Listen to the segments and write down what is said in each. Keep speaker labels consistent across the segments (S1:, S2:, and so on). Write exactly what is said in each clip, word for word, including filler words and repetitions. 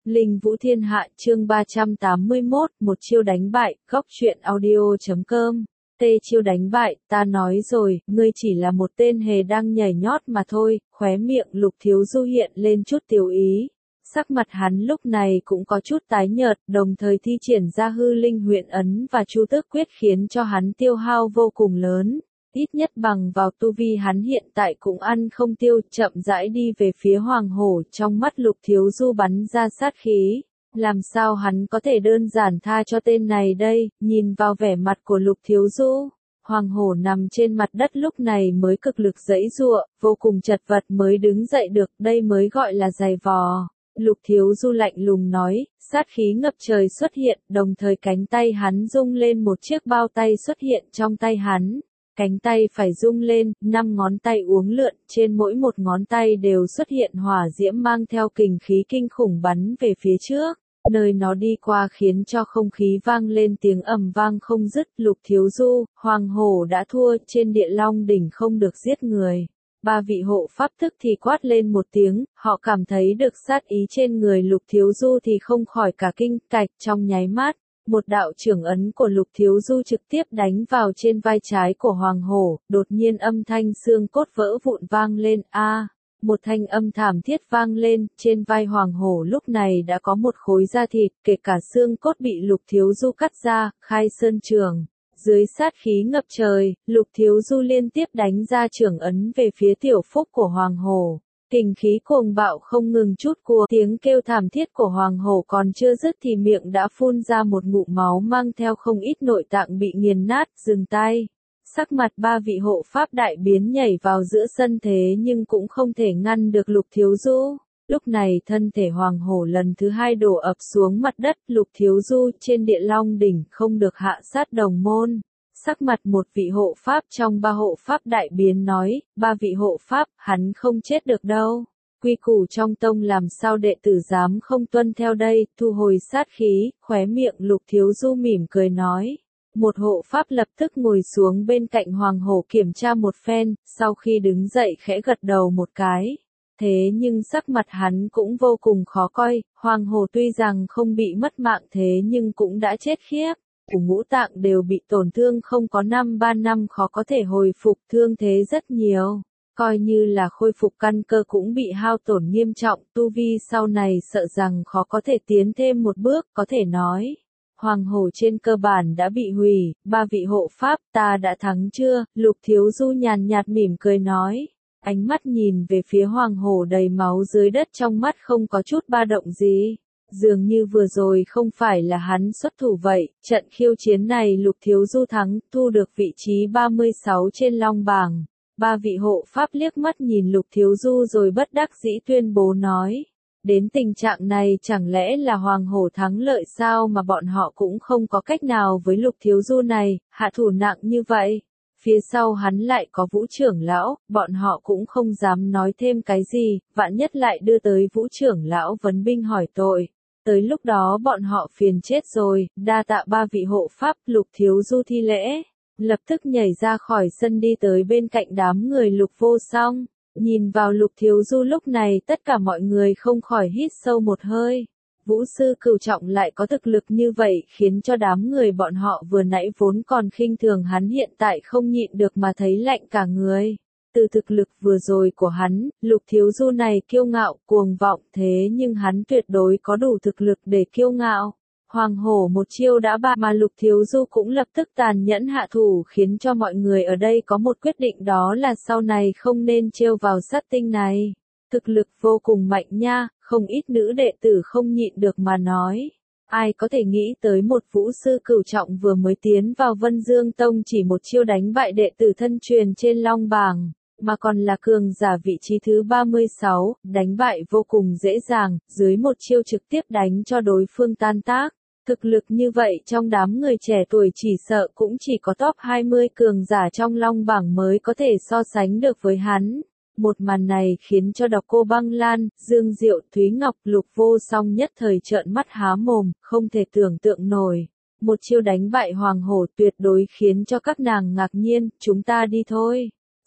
S1: Linh Vũ Thiên Hạ chương ba trăm tám mươi mốt, một chiêu đánh bại, góc truyện audio chấm com. Tê chiêu đánh bại, ta nói rồi, ngươi chỉ là một tên hề đang nhảy nhót mà thôi, khóe miệng Lục Thiếu Du hiện lên chút tiểu ý. Sắc mặt hắn lúc này cũng có chút tái nhợt, đồng thời thi triển ra hư linh huyện ấn và chu tước quyết khiến cho hắn tiêu hao vô cùng lớn. Ít nhất bằng vào tu vi hắn hiện tại cũng ăn không tiêu, chậm rãi đi về phía Hoàng Hổ, trong mắt Lục Thiếu Du bắn ra sát khí. Làm sao hắn có thể đơn giản tha cho tên này đây, nhìn vào vẻ mặt của Lục Thiếu Du. Hoàng Hổ nằm trên mặt đất lúc này mới cực lực giãy giụa, vô cùng chật vật mới đứng dậy được, đây mới gọi là giày vò. Lục Thiếu Du lạnh lùng nói, sát khí ngập trời xuất hiện, đồng thời cánh tay hắn rung lên, một chiếc bao tay xuất hiện trong tay hắn. Cánh tay phải rung lên, năm ngón tay uốn lượn, trên mỗi một ngón tay đều xuất hiện hỏa diễm mang theo kình khí kinh khủng bắn về phía trước. Nơi nó đi qua khiến cho không khí vang lên tiếng ầm vang không dứt. Lục Thiếu Du, Hoàng Hổ đã thua, trên Địa Long đỉnh không được giết người. Ba vị hộ pháp tức thì quát lên một tiếng, họ cảm thấy được sát ý trên người Lục Thiếu Du thì không khỏi cả kinh, cạch trong nháy mắt. Một đạo trưởng ấn của Lục Thiếu Du trực tiếp đánh vào trên vai trái của Hoàng Hổ, đột nhiên âm thanh xương cốt vỡ vụn vang lên, a, một thanh âm thảm thiết vang lên, trên vai Hoàng Hổ lúc này đã có một khối da thịt, kể cả xương cốt bị Lục Thiếu Du cắt ra, khai sơn trường. Dưới sát khí ngập trời, Lục Thiếu Du liên tiếp đánh ra trưởng ấn về phía tiểu phúc của Hoàng Hổ. Kình khí cuồng bạo không ngừng chút cua, tiếng kêu thảm thiết của Hoàng Hổ còn chưa dứt thì miệng đã phun ra một ngụm máu mang theo không ít nội tạng bị nghiền nát, dừng tay. Sắc mặt ba vị hộ pháp đại biến nhảy vào giữa sân thế nhưng cũng không thể ngăn được Lục Thiếu Du. Lúc này thân thể Hoàng Hổ lần thứ hai đổ ập xuống mặt đất, Lục Thiếu Du trên Địa Long đỉnh không được hạ sát đồng môn. Sắc mặt một vị hộ pháp trong ba hộ pháp đại biến nói, ba vị hộ pháp, hắn không chết được đâu. Quy củ trong tông làm sao đệ tử dám không tuân theo đây, thu hồi sát khí, khóe miệng Lục Thiếu Du mỉm cười nói. Một hộ pháp lập tức ngồi xuống bên cạnh Hoàng Hổ kiểm tra một phen, sau khi đứng dậy khẽ gật đầu một cái. Thế nhưng sắc mặt hắn cũng vô cùng khó coi, Hoàng Hổ tuy rằng không bị mất mạng thế nhưng cũng đã chết khiếp. Của ngũ tạng đều bị tổn thương, không có năm ba năm khó có thể hồi phục, thương thế rất nhiều. Coi như là khôi phục căn cơ cũng bị hao tổn nghiêm trọng, tu vi sau này sợ rằng khó có thể tiến thêm một bước, có thể nói. Hoàng Hổ trên cơ bản đã bị hủy, ba vị hộ pháp, ta đã thắng chưa? Lục Thiếu Du nhàn nhạt mỉm cười nói. Ánh mắt nhìn về phía Hoàng Hổ đầy máu dưới đất, trong mắt không có chút ba động gì. Dường như vừa rồi không phải là hắn xuất thủ vậy, trận khiêu chiến này Lục Thiếu Du thắng, thu được vị trí ba mươi sáu trên long bảng. Ba vị hộ pháp liếc mắt nhìn Lục Thiếu Du rồi bất đắc dĩ tuyên bố nói. Đến tình trạng này chẳng lẽ là Hoàng Hổ thắng lợi sao mà bọn họ cũng không có cách nào với Lục Thiếu Du này, hạ thủ nặng như vậy. Phía sau hắn lại có Vũ trưởng lão, bọn họ cũng không dám nói thêm cái gì, vạn nhất lại đưa tới Vũ trưởng lão vấn binh hỏi tội. Tới lúc đó bọn họ phiền chết rồi, đa tạ ba vị hộ pháp. Lục Thiếu Du thi lễ, lập tức nhảy ra khỏi sân đi tới bên cạnh đám người Lục Vô Song. Nhìn vào Lục Thiếu Du lúc này tất cả mọi người không khỏi hít sâu một hơi. Vũ sư cửu trọng lại có thực lực như vậy khiến cho đám người bọn họ vừa nãy vốn còn khinh thường hắn hiện tại không nhịn được mà thấy lạnh cả người. Từ thực lực vừa rồi của hắn, Lục Thiếu Du này kiêu ngạo, cuồng vọng thế nhưng hắn tuyệt đối có đủ thực lực để kiêu ngạo. Hoàng Hổ một chiêu đã bại mà Lục Thiếu Du cũng lập tức tàn nhẫn hạ thủ khiến cho mọi người ở đây có một quyết định, đó là sau này không nên trêu vào sát tinh này. Thực lực vô cùng mạnh nha, không ít nữ đệ tử không nhịn được mà nói. Ai có thể nghĩ tới một vũ sư cửu trọng vừa mới tiến vào Vân Dương Tông chỉ một chiêu đánh bại đệ tử thân truyền trên long bảng, mà còn là cường giả vị trí thứ ba mươi sáu, đánh bại vô cùng dễ dàng, dưới một chiêu trực tiếp đánh cho đối phương tan tác. Thực lực như vậy trong đám người trẻ tuổi chỉ sợ cũng chỉ có top hai mươi cường giả trong long bảng mới có thể so sánh được với hắn. Một màn này khiến cho Độc Cô Băng Lan, Dương Diệu, Thúy Ngọc, Lục Vô Song nhất thời trợn mắt há mồm, không thể tưởng tượng nổi. Một chiêu đánh bại Hoàng Hổ tuyệt đối khiến cho các nàng ngạc nhiên, chúng ta đi thôi.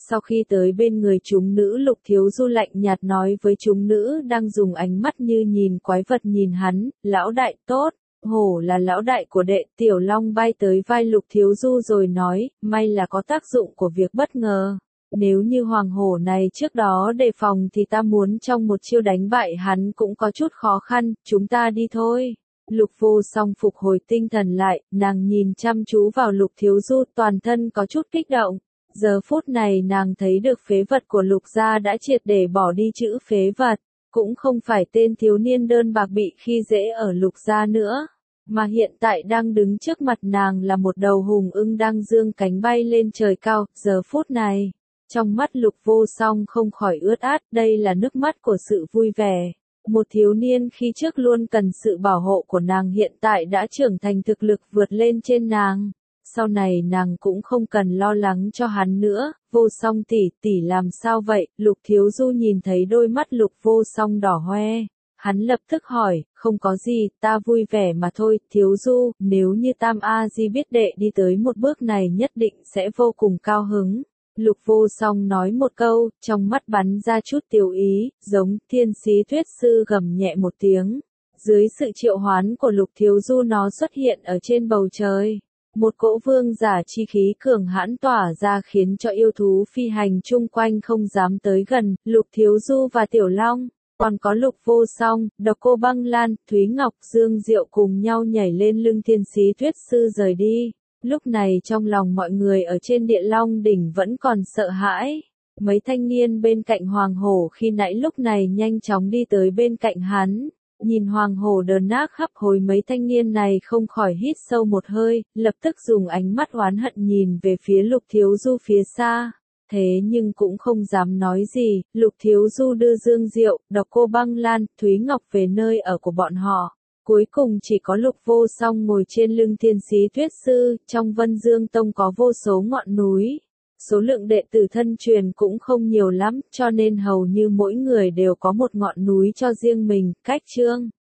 S1: Sau khi tới bên người chúng nữ, Lục Thiếu Du lạnh nhạt nói với chúng nữ đang dùng ánh mắt như nhìn quái vật nhìn hắn, lão đại tốt, hổ là lão đại của đệ. Tiểu Long bay tới vai Lục Thiếu Du rồi nói, may là có tác dụng của việc bất ngờ. Nếu như hoàng hổ này trước đó đề phòng thì ta muốn trong một chiêu đánh bại hắn cũng có chút khó khăn, chúng ta đi thôi. Lục Vô Song phục hồi tinh thần lại, nàng nhìn chăm chú vào Lục Thiếu Du, toàn thân có chút kích động. Giờ phút này nàng thấy được phế vật của Lục gia đã triệt để bỏ đi chữ phế vật, cũng không phải tên thiếu niên đơn bạc bị khi dễ ở Lục gia nữa, mà hiện tại đang đứng trước mặt nàng là một đầu hùng ưng đang dương cánh bay lên trời cao. Giờ phút này, trong mắt Lục Vô Song không khỏi ướt át, đây là nước mắt của sự vui vẻ. Một thiếu niên khi trước luôn cần sự bảo hộ của nàng hiện tại đã trưởng thành, thực lực vượt lên trên nàng. Sau này nàng cũng không cần lo lắng cho hắn nữa. Vô Song tỷ, tỷ làm sao vậy? Lục Thiếu Du nhìn thấy đôi mắt Lục Vô Song đỏ hoe, hắn lập tức hỏi, không có gì, ta vui vẻ mà thôi. Thiếu Du, nếu như Tam A Di biết đệ đi tới một bước này nhất định sẽ vô cùng cao hứng. Lục Vô Song nói một câu, trong mắt bắn ra chút tiêu ý, giống thiên sĩ thuyết sư gầm nhẹ một tiếng. Dưới sự triệu hoán của Lục Thiếu Du, nó xuất hiện ở trên bầu trời. Một cỗ vương giả chi khí cường hãn tỏa ra khiến cho yêu thú phi hành chung quanh không dám tới gần. Lục Thiếu Du và Tiểu Long, còn có Lục Vô Song, Độc Cô Băng Lan, Thúy Ngọc, Dương Diệu cùng nhau nhảy lên lưng thiên sĩ thuyết sư rời đi. Lúc này trong lòng mọi người ở trên Địa Long đỉnh vẫn còn sợ hãi. Mấy thanh niên bên cạnh Hoàng Hổ khi nãy lúc này nhanh chóng đi tới bên cạnh hắn. Nhìn Hoàng Hổ đờn nát hấp hối, mấy thanh niên này không khỏi hít sâu một hơi, lập tức dùng ánh mắt oán hận nhìn về phía Lục Thiếu Du phía xa. Thế nhưng cũng không dám nói gì. Lục Thiếu Du đưa Dương Diệu, Độc Cô Băng Lan, Thúy Ngọc về nơi ở của bọn họ. Cuối cùng chỉ có Lục Vô Song ngồi trên lưng thiên sĩ thuyết sư. Trong Vân Dương Tông có vô số ngọn núi, số lượng đệ tử thân truyền cũng không nhiều lắm, cho nên hầu như mỗi người đều có một ngọn núi cho riêng mình. Cách chương